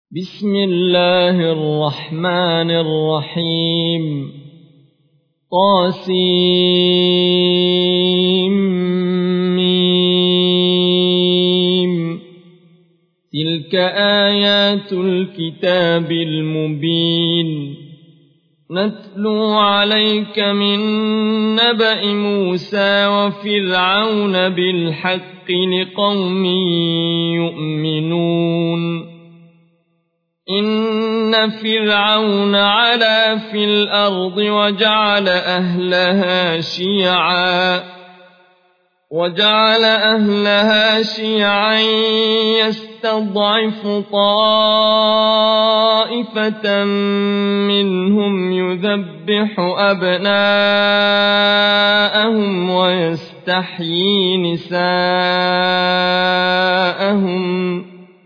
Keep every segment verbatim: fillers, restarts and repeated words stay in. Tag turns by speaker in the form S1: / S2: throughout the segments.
S1: بسم الله الرحمن الرحيم طاسيم تلك آيات الكتاب المبين نتلو عليك من نبأ موسى وفرعون بالحق لقوم يؤمنون إن فرعون علا في الأرض وجعل أهلها شيعا وجعل أهلها شيعا يستضعف طائفة منهم يذبح أبناءهم ويستحيي نساءهم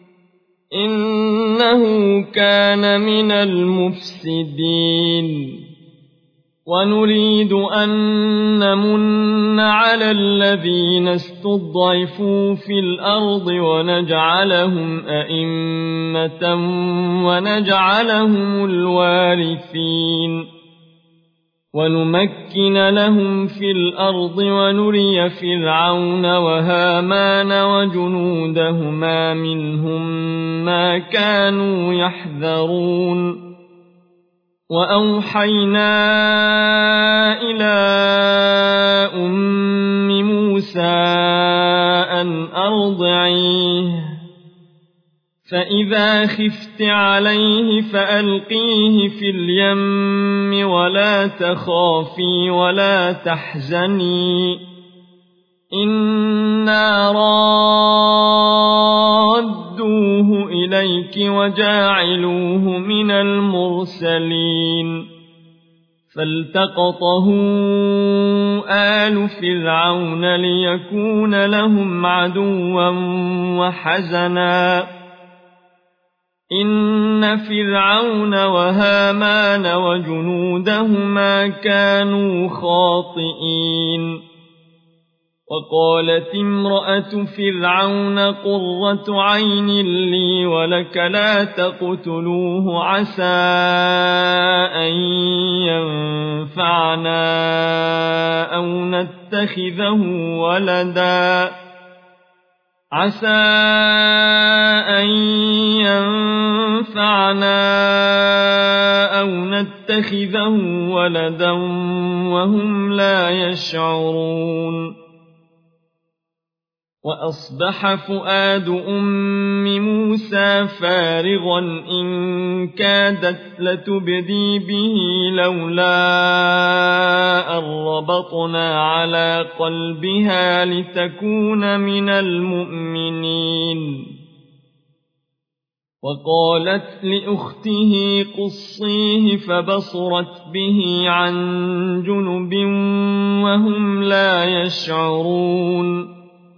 S1: إنه كان من المفسدين ونريد أن نمن على الذين استضعفوا في الأرض ونجعلهم أئمة ونجعلهم الوارثين ونمكن لهم في الأرض ونري فرعون وهامان وجنودهما منهم ما كانوا يحذرون وأوحينا إلى أم موسى أن أرضعيه فإذا خفت عليه فألقيه في اليم ولا تخافي ولا تحزني إنا رادوه إليك وجاعلوه من المرسلين فالتقطه آل فرعون ليكون لهم عدوا وحزنا إن فرعون وهامان وجنودهما كانوا خاطئين وقالت امرأة فرعون قرة عين لي ولك لا تقتلوه عسى أن ينفعنا أو نتخذه ولدا عسى أن ينفعنا أو نتخذه ولدا وهم لا يشعرون وأصبح فؤاد أم موسى فارغا إن كادت لتبدي به لولا أن ربطنا على قلبها لتكون من المؤمنين وقالت لأخته قصيه فبصرت به عن جنب وهم لا يشعرون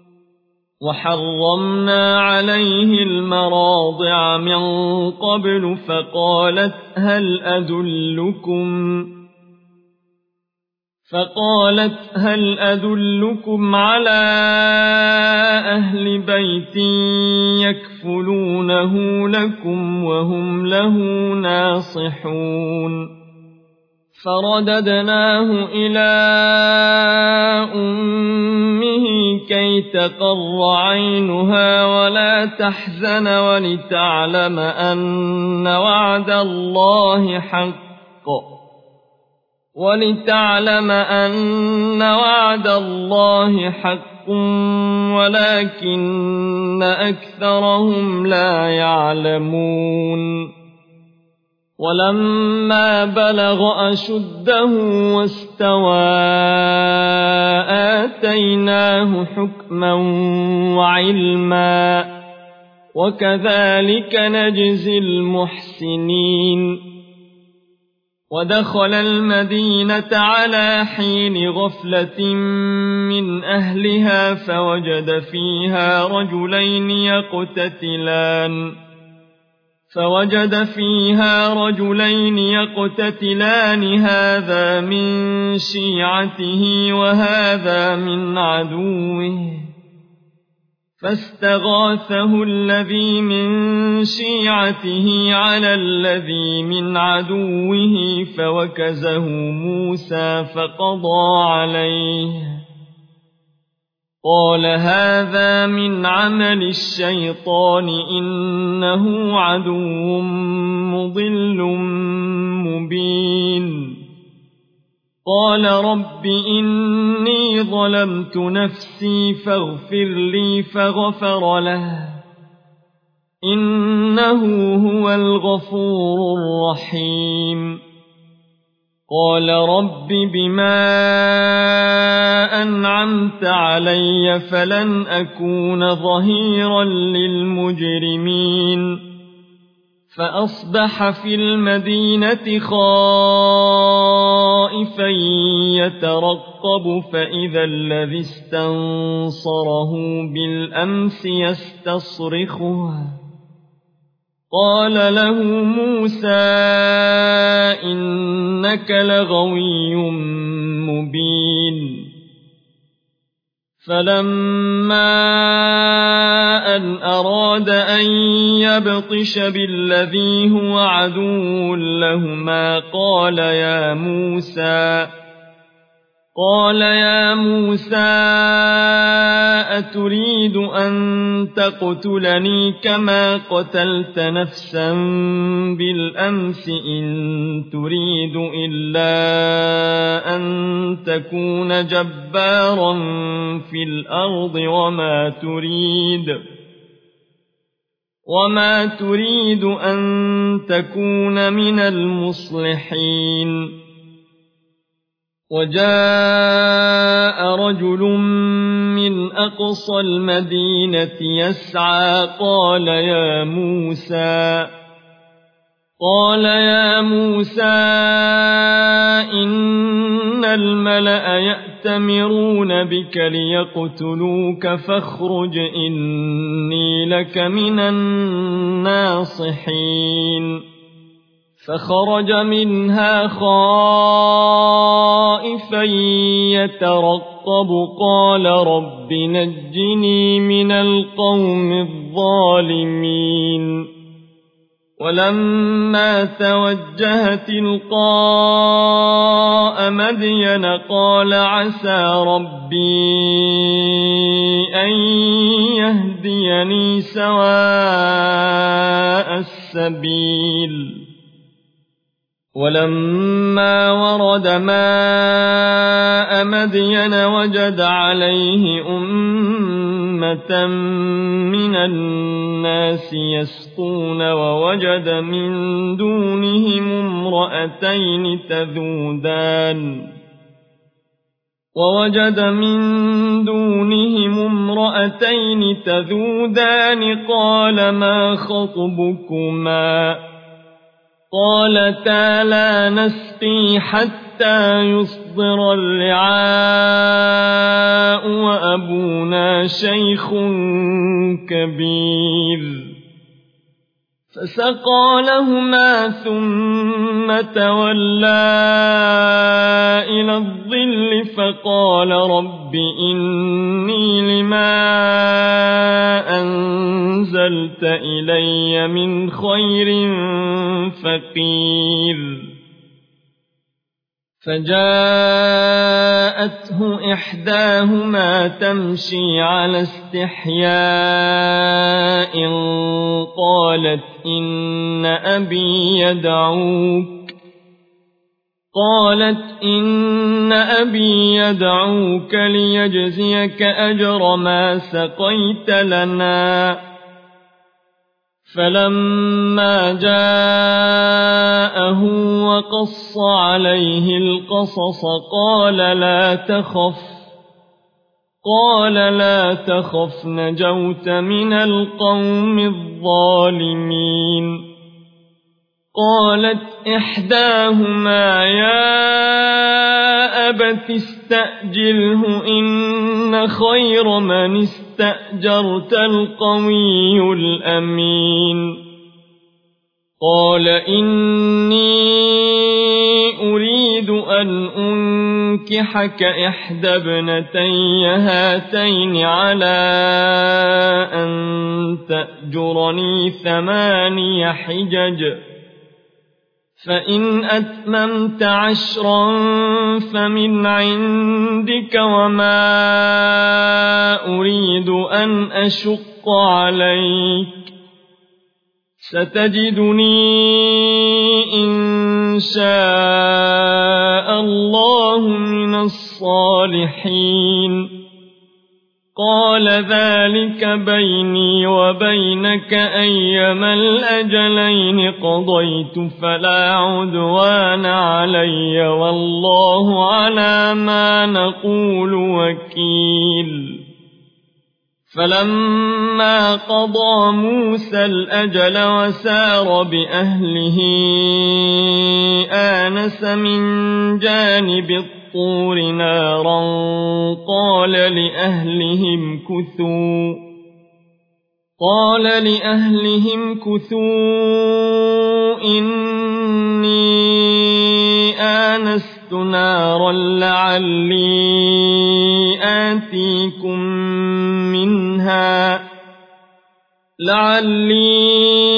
S1: وحرمنا عليه المراضع من قبل فقالت هل أدلكم فقالت هل أدلكم على أهل بيت يكفلونه لكم وهم له ناصحون فرددناه إلى أمه كي تقر عينها ولا تحزن ولتعلم أن وعد الله حق ولتعلم أن وعد الله حق ولكن أكثرهم لا يعلمون ولما بلغ أشده واستوى آتيناه حكما وعلما وكذلك نجزي المحسنين ودخل المدينة على حين غفلة من أهلها فوجد فيها رجلين يقتتلان فوجد فيها رجلين يقتتلان هذا من شيعته وهذا من عدوه فاستغاثه الذي من شيعته على الذي من عدوه فوكزه موسى فقضى عليه قال هذا من عمل الشيطان إنه عدو مضل مبين قال رب إني ظلمت نفسي فاغفر لي فغفر له إنه هو الغفور الرحيم قال رب بما أنعمت علي فلن أكون ظهيرا للمجرمين فأصبح في المدينة خائفا يترقب فإذا الذي استنصره بالأمس يستصرخه قال له موسى إنك لغوي مبين فلما أن أراد أن يبطش بالذي هو عدو لهما قال يا موسى قال يا موسى أتريد أن تقتلني كما قتلت نفسا بالأمس إن تريد إلا أن تكون جبارا في الأرض وما تريد وما تريد أن تكون من المصلحين وجاء رجل من أقصى المدينة يسعى قال يا موسى قال يا موسى إن الملأ يأتمرون بك ليقتلوك فاخرج إني لك من الناصحين فخرج منها خائفا يترقب قال رب نجني من القوم الظالمين ولما توجه تلقاء مدين قال عسى ربي أن يهديني سواء السبيل ولما ورد ماء مدين وجد عليه أمة من الناس يسقون ووجد من دونهم امرأتين تذودان ووجد من دونهم امرأتين تذودان قال ما خطبكما قالتا لا نسقي حتى يصدر الرعاء وأبونا شيخ كبير فسقى لهما ثم تولى إلى الظل فقال رب إني لما أنزلت إلي من خير فقير فجاءته إحداهما تمشي على استحياء قالت إن أبي يدعوك قالت إن أبي يدعوك ليجزيك أجر ما سقيت لنا فلما جاءه وقص عليه القصص قال لا تخف قال لا تخف نجوت من القوم الظالمين قالت إحداهما يا أبت استأجره إن خير من استأجرت القوي الأمين قال إني أريد أن أنكحك إحدى ابنتي هاتين على أن تأجرني ثماني حجج فإن أتممت عشرا فمن عندك وما أريد أن أشق عليك ستجدني إن شاء الله من الصالحين قال ذلك بيني وبينك أيما الأجلين قضيت فلا عدوان علي والله على ما نقول وكيل فلما قضى موسى الأجل وسار بأهله آنس من جانب الطور نارا قال لأهلهم كثوا قال لأهلهم كثوا إني آنست نارا لعلي آتيكم منها لعلي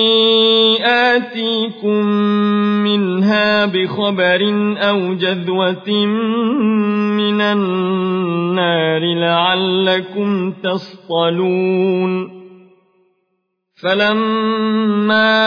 S1: آتيكم منها بخبر أو جذوة من النار لعلكم تصطلون فلما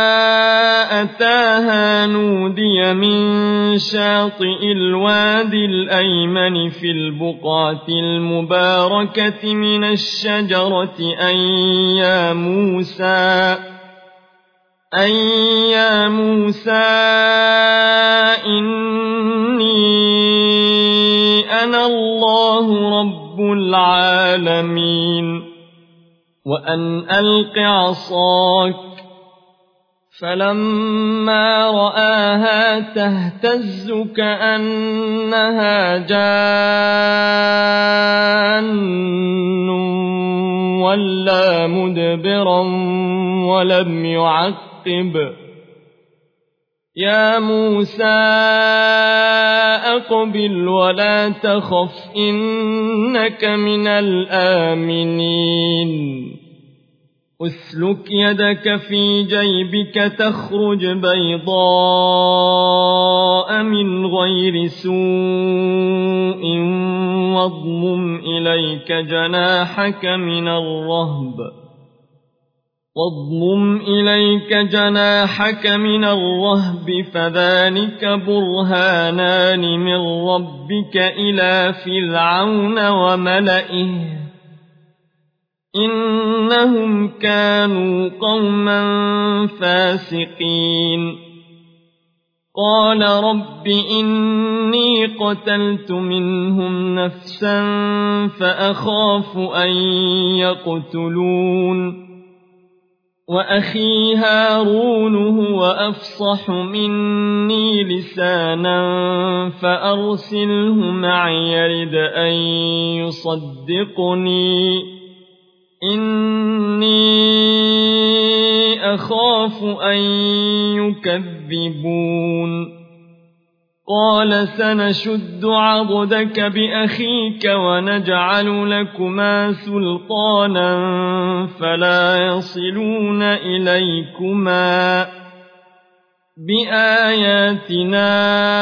S1: أتاها نودي من شاطئ الوادي الأيمن في البقعة المباركة من الشجرة أن يا موسى أن يا موسى إني أنا الله رب العالمين وأن ألق عصاك فلما رآها تهتز كأنها جان ولا مدبرا ولم يعقب يا موسى أقبل ولا تخف إنك من الآمنين أسلك يدك في جيبك تخرج بيضاء من غير سوء واضمم إليك جناحك من الرهب واضمم إليك جناحك من الرهب فذلك برهانان من ربك إلى فرعون وملئه إنهم كانوا قوما فاسقين قال رب إني قتلت منهم نفسا فأخاف أن يقتلون وأخي هارون هو أفصح مني لسانا فأرسله معي يرد أن يصدقني إني أخاف أن يكذبون قال سنشد عضدك بأخيك ونجعل لكما سلطانا فلا يصلون إليكما بآياتنا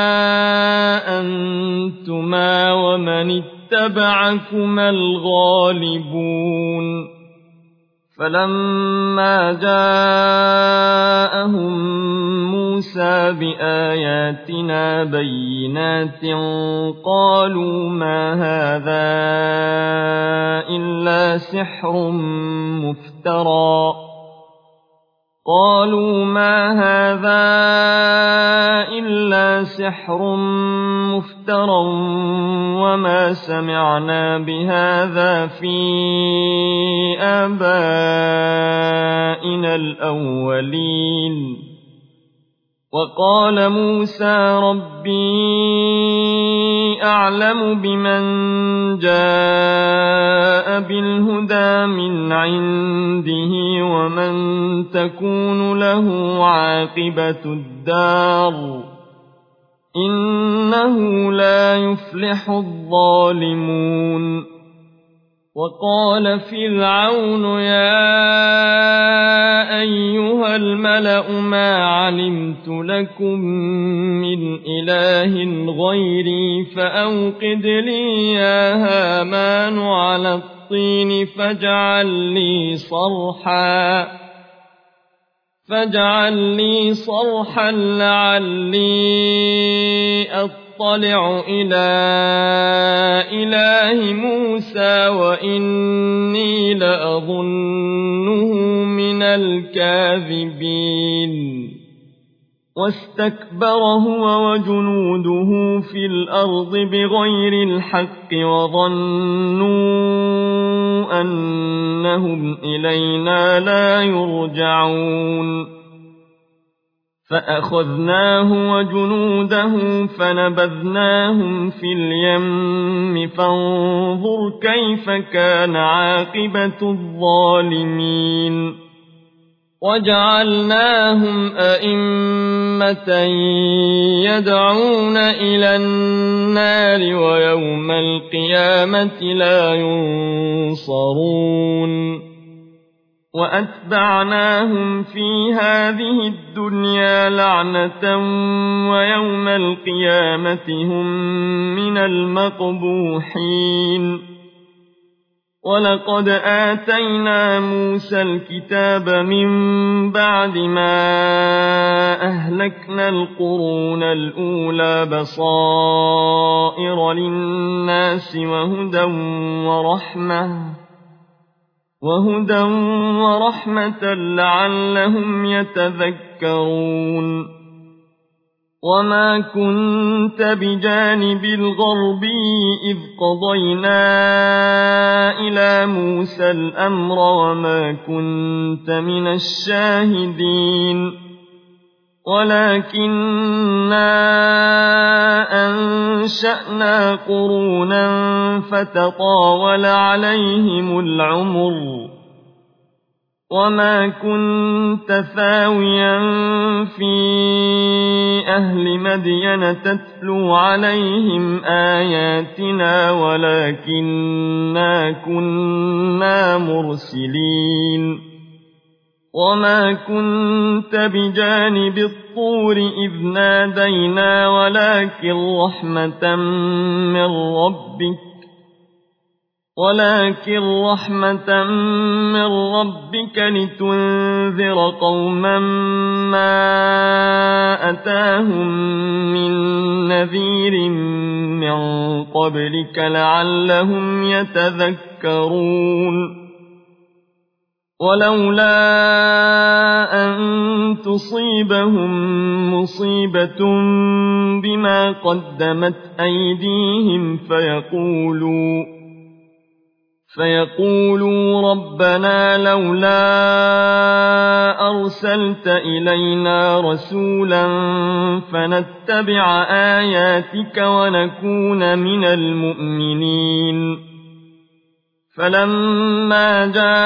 S1: أنتما ومن اتبعكما الغالبون فلما جاءهم موسى بآياتنا بينات قالوا ما هذا إلا سحر مفترى قالوا ما هذا إلا سحر مفترى وما سمعنا بهذا في آبائنا الأولين وقال موسى ربي أعلم بمن جاء بالهدى من عنده ومن تكون له عاقبة الدار إنه لا يفلح الظالمون وقال فرعون يا أيها الملأ ما علمت لكم من إله غيري فأوقد لي يا هامان على الطين فاجعل لي صرحا فاجعل لي صرحا لعلي أطلع إلى إله موسى وإني لأظنه من الكاذبين واستكبر هو وجنوده في الأرض بغير الحق وظنوا أنهم إلينا لا يرجعون فأخذناه وجنوده فنبذناهم في اليم فانظر كيف كان عاقبة الظالمين وجعلناهم أئمة يدعون إلى النار ويوم القيامة لا ينصرون وأتبعناهم في هذه الدنيا لعنة ويوم القيامة هم من المقبوحين ولقد آتينا موسى الكتاب من بعد ما أهلكنا القرون الأولى بصائر للناس وهدى ورحمة وهدى ورحمة لعلهم يتذكرون وما كنت بجانب الغربي إذ قضينا إلى موسى الأمر وما كنت من الشاهدين ولكننا أنشأنا قرونا فتطاول عليهم العمر وما كنت ثاويا في أهل مدين تتلو عليهم آياتنا ولكننا كنا مرسلين وما كنت بجانب الطور إذ نادينا ولكن رحمة من ربك ولكن رحمة من ربك لتنذر قوما ما أتاهم من نذير من قبلك لعلهم يتذكرون ولولا أن تصيبهم مصيبة بما قدمت أيديهم فيقولوا فيقولوا ربنا لولا أرسلت إلينا رسولا فنتبع آياتك ونكون من المؤمنين فلما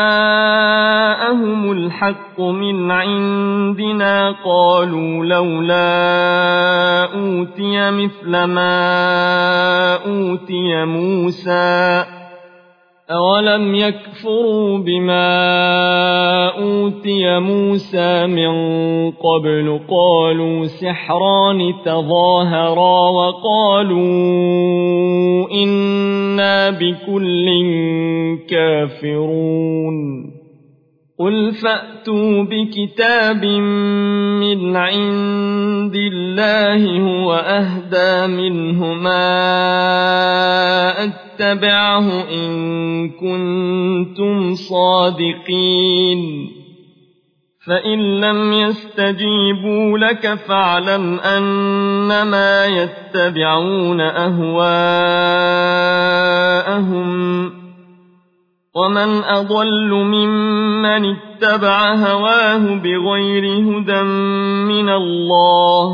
S1: جاءهم الحق من عندنا قالوا لولا أوتي مثل ما أوتي موسى أولم يكفروا بما أوتي موسى من قبل قالوا سحران تظاهرا وقالوا إنا بكل كافرون قل فأتوا بكتاب من عند الله هو أهدى منهما اتبعه إن كنتم صادقين فإن لم يستجيبوا لك فاعلم أنما يتبعون أهواءهم ومن أضل ممن اتبع هواه بغير هدى من الله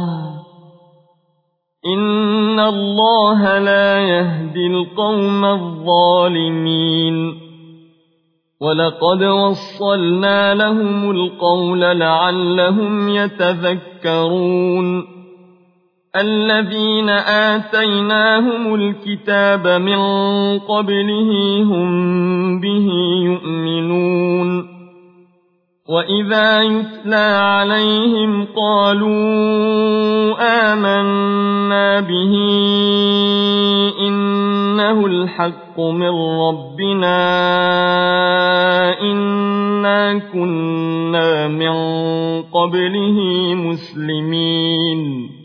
S1: إن الله لا يهدي القوم الظالمين ولقد وصلنا لهم القول لعلهم يتذكرون الذين آتيناهم الكتاب من قبله هم به يؤمنون وإذا يتلى عليهم قالوا آمنا به إنه الحق من ربنا إنا كنا من قبله مسلمين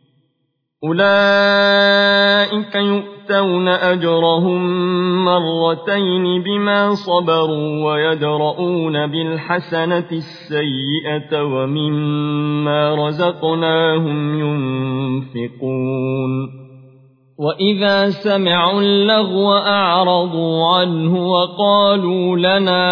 S1: أولئك يؤتون أجرهم مرتين بما صبروا ويدرؤون بالحسنة السيئة ومما رزقناهم ينفقون وإذا سمعوا اللغو أعرضوا عنه وقالوا لنا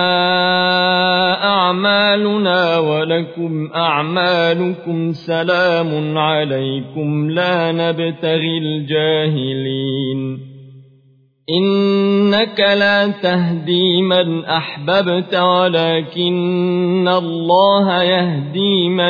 S1: أعمالنا ولكم أعمالكم سلام عليكم لا نبتغي الجاهلين إنك لا تهدي من أحببت ولكن الله يهدي من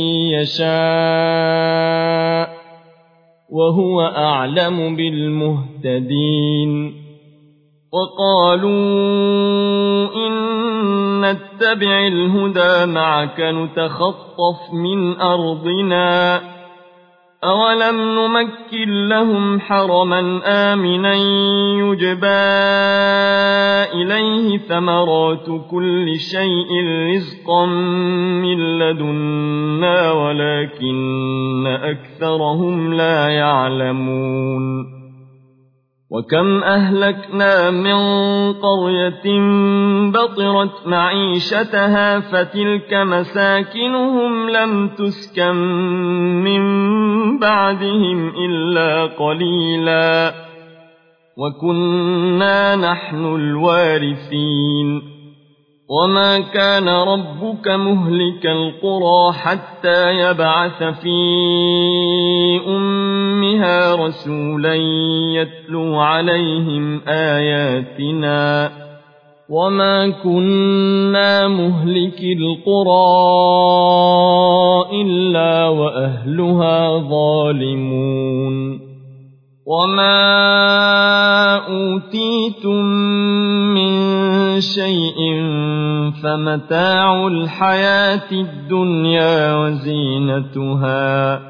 S1: يشاء وهو أعلم بالمهتدين وقالوا إن نتبع الهدى معك نتخطف من أرضنا أولم نمكن لهم حرما آمنا يجبى إليه ثمرات كل شيء رزقا من لدنا ولكن أكثرهم لا يعلمون وكم أهلكنا من قرية بطرت معيشتها فتلك مساكنهم لم تسكن من بعدهم إلا قليلا وكنا نحن الوارثين وما كان ربك مهلك القرى حتى يبعث في أمها رسولا يتلو عليهم آياتنا وما كنا مهلك القرى إلا وأهلها ظالمون وما أوتيتم من شيء فمتاع الحياة الدنيا وزينتها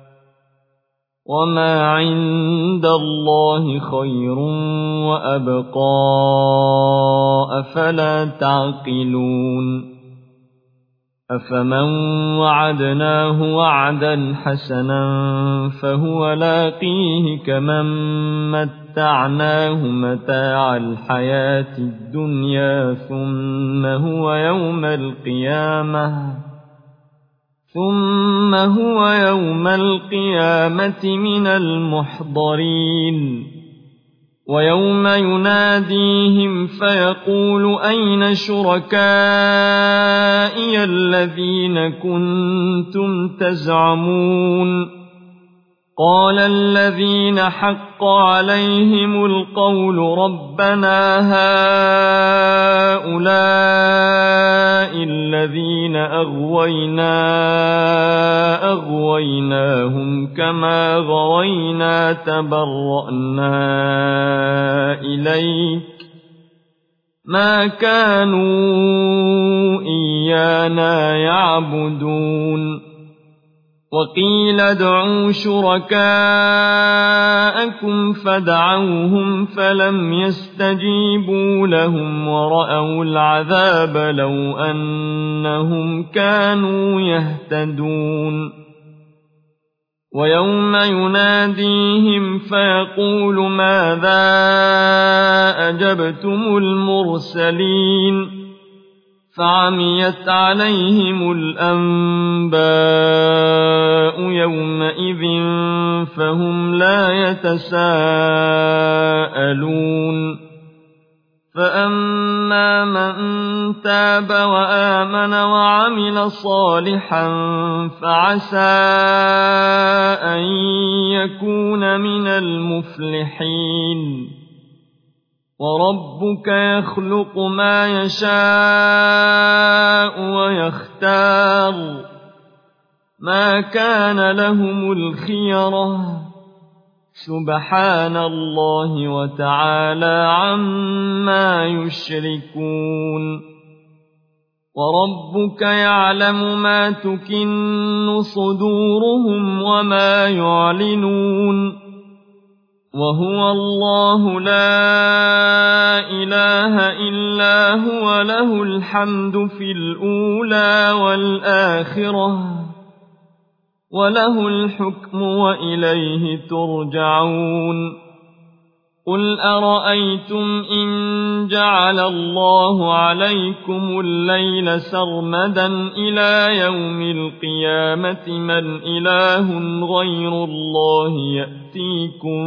S1: وما عند الله خير وأبقى أفلا تعقلون أفمن وعدناه وعدا حسنا فهو لاقيه كمن متعناه متاع الحياة الدنيا ثم هو يوم القيامة ثم هو يوم القيامة من المحضرين ويوم يناديهم فيقول أين شركائي الذين كنتم تزعمون قال الذين حق عليهم القول ربنا هؤلاء الذين أغوينا أغويناهم كما غوينا تبرأنا إليك ما كانوا إيانا يعبدون وقيل ادعوا شركاءكم فدعوهم فلم يستجيبوا لهم ورأوا العذاب لو أنهم كانوا يهتدون ويوم يناديهم فيقول ماذا أجبتم المرسلين فعميت عليهم الأنباء يومئذ فهم لا يتساءلون فأما من تاب وآمن وعمل صالحا فعسى أن يكون من المفلحين وربك يخلق ما يشاء ويختار ما كان لهم الخيرة سبحان الله وتعالى عما يشركون وربك يعلم ما تكن صدورهم وما يعلنون وهو الله لا إله إلا هو له الحمد في الأولى والآخرة وله الحكم وإليه ترجعون قل أرأيتم إن جعل الله عليكم الليل سرمدا إلى يوم القيامة من إله غير الله يأتيكم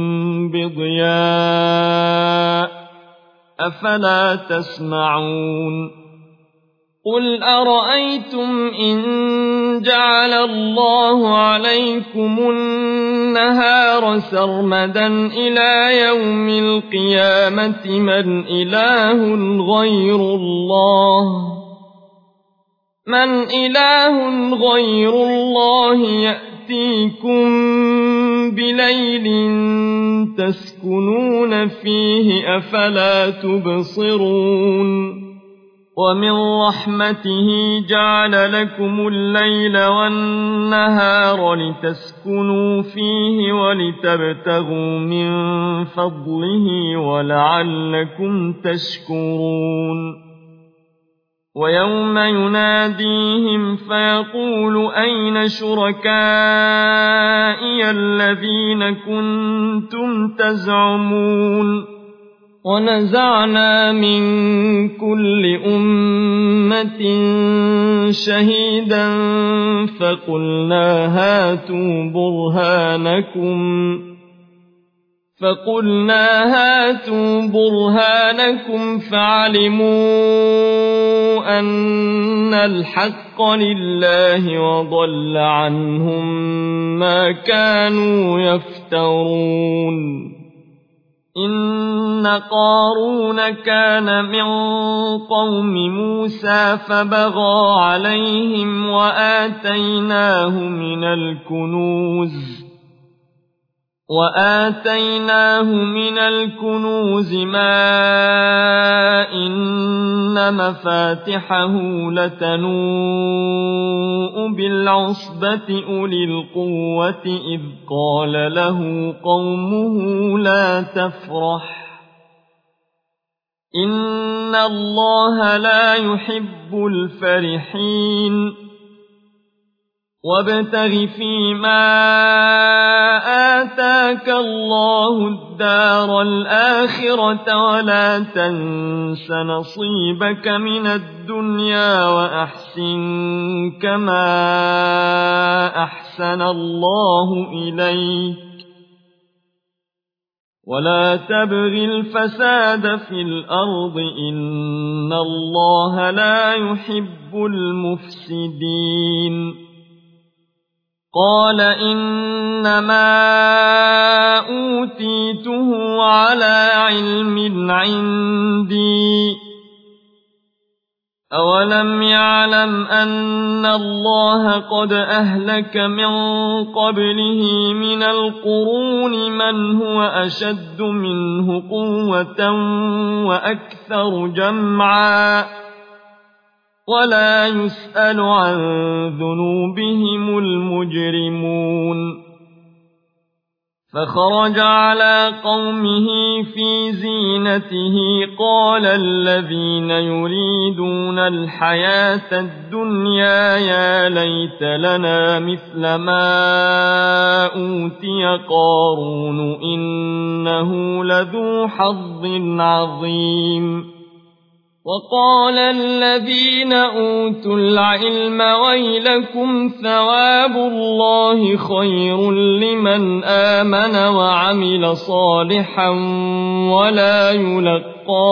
S1: بضياء أفلا تسمعون قل أرأيتم إن جعل الله عليكم النهار سرمدا إلى يوم القيامة من إله غير الله من إله غير الله يأتيكم بليل تسكنون فيه أفلا تبصرون ومن رحمته جعل لكم الليل والنهار لتسكنوا فيه ولتبتغوا من فضله ولعلكم تشكرون ويوم يناديهم فيقول أين شركائي الذين كنتم تزعمون ونزعنا من كل أمة شهيدا فقلنا هاتوا برهانكم فقلنا هاتوا برهانكم فعلموا أن الحق لله وضل عنهم ما كانوا يفترون إن قارون كان من قوم موسى فبغى عليهم وآتيناه من الكنوز وآتيناه من الكنوز ما إن مفاتحه لتنوء بالعصبة أولي القوة إذ قال له قومه لا تفرح إن الله لا يحب الفرحين وابتغ فيما آتاك الله الدار الآخرة ولا تنس نصيبك من الدنيا وأحسن كما أحسن الله إليك ولا تبغ الفساد في الأرض إن الله لا يحب المفسدين قال إنما أوتيته على علم عندي أولم يعلم أن الله قد أهلك من قبله من القرون من هو أشد منه قوة وأكثر جمعا ولا يسأل عن ذنوبهم المجرمون فخرج على قومه في زينته قال الذين يريدون الحياة الدنيا يا ليت لنا مثل ما أوتي قارون إنه لذو حظ عظيم وقال الذين أوتوا العلم ويلكم ثواب الله خير لمن آمن وعمل صالحا ولا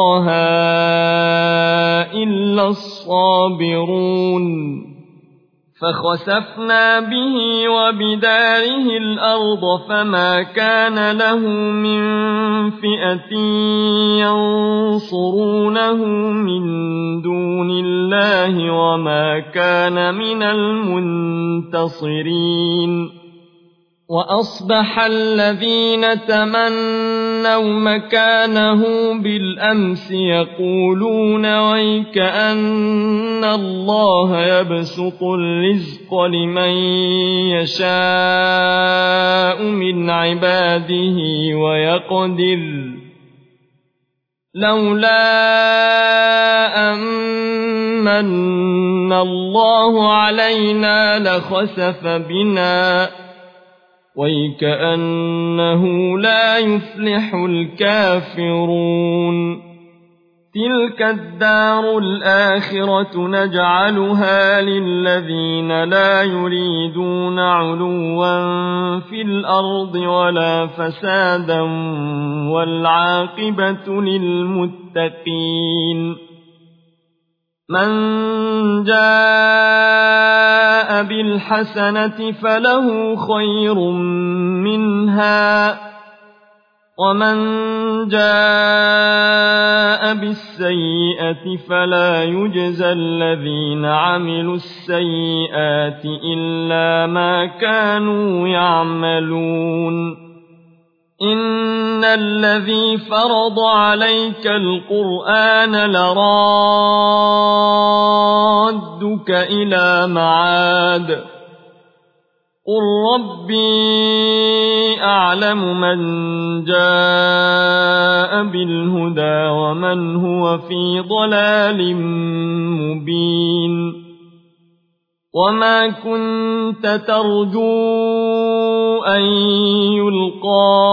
S1: يلقاها إلا الصابرون فخسفنا به وبداره الأرض فما كان له من فئة ينصرونه من دون الله وما كان من المنتصرين وأصبح الذين تمنوا مكانه بالأمس يقولون ويك أن الله يبسط الرزق لمن يشاء من عباده ويقدر لولا أمن الله علينا لخسف بنا ويكأنه لا يفلح الكافرون تلك الدار الآخرة نجعلها للذين لا يريدون علوا في الأرض ولا فسادا والعاقبة للمتقين من جاء بالحسنة فله خير منها ومن جاء بالسيئة فلا يجزى الذين عملوا السيئات إلا ما كانوا يعملون إن الذي فرض عليك القرآن لرادك إلى معاد قل ربي أعلم من جاء بالهدى ومن هو في ضلال مبين وما كنت ترجو أن يلقى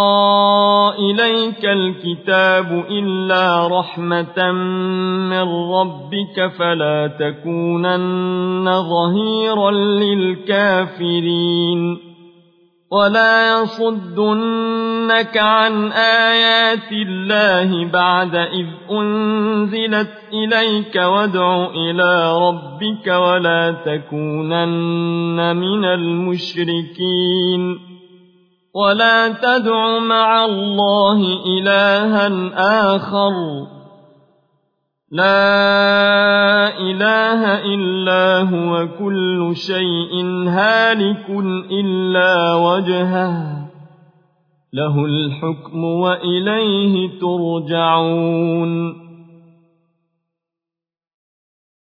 S1: إليك الكتاب إلا رحمة من ربك فلا تكونن ظهيرا للكافرين ولا يصدنك عن آيات الله بعد إذ أنزلت إليك وادع إلى ربك ولا تكونن من المشركين ولا تدع مع الله إلها آخر لا إله إلا هو كل شيء هالك إلا وجهه له الحكم وإليه ترجعون